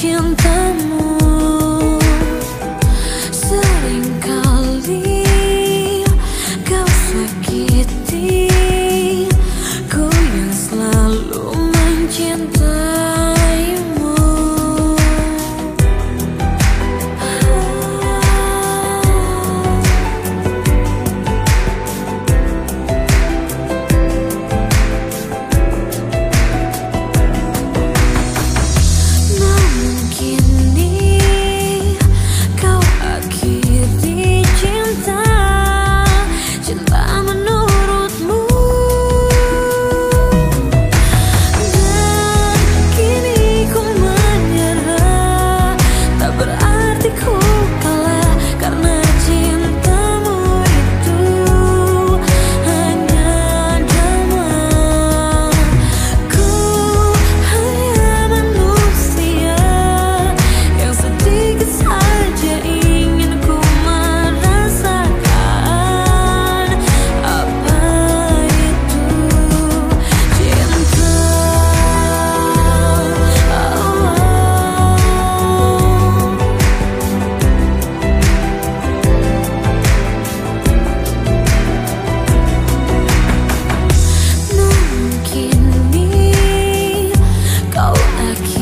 cintamu. Seringkali kau sakiti ku yang selalu mencintaimu. Namun kini kau akhiri cinta menurutmu. Dan kini ku menyerah, tak berarti ku kalah, karena cintamu itu hanya drama. Ku hanya manusia yang sedikit saja ingin ku merasakan apa itu cinta. Namun kini kau akhiri